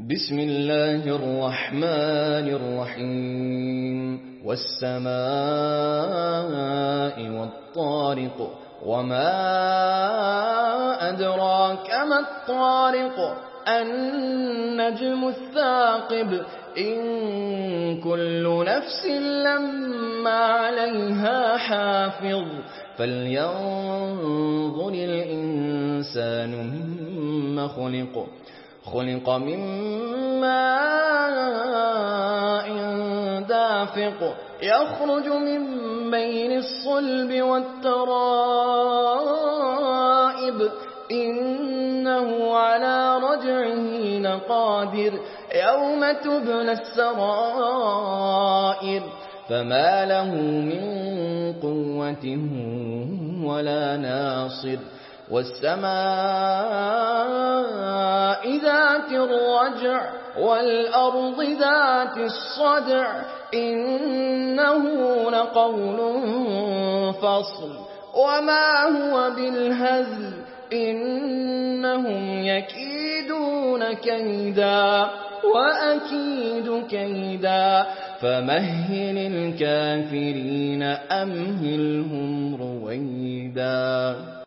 بسم الله الرحمن الرحيم والسماء والطارق وما أدراك ما الطارق النجم الثاقب إن كل نفس لما عليها حافظ فلينظر الإنسان مما خلق من ماء دافق يخرج من بين الصلب والترائب إنه على رجعه لقادر يوم تبلى السرائر فما له من قوة ولا ناصر والسماء ذات الرجع والأرض ذات الصدع إنه لقول فصل وما هو بالهزل إنهم يكيدون كيدا وأكيد كيدا فمهل الكافرين أمهلهم رويدا.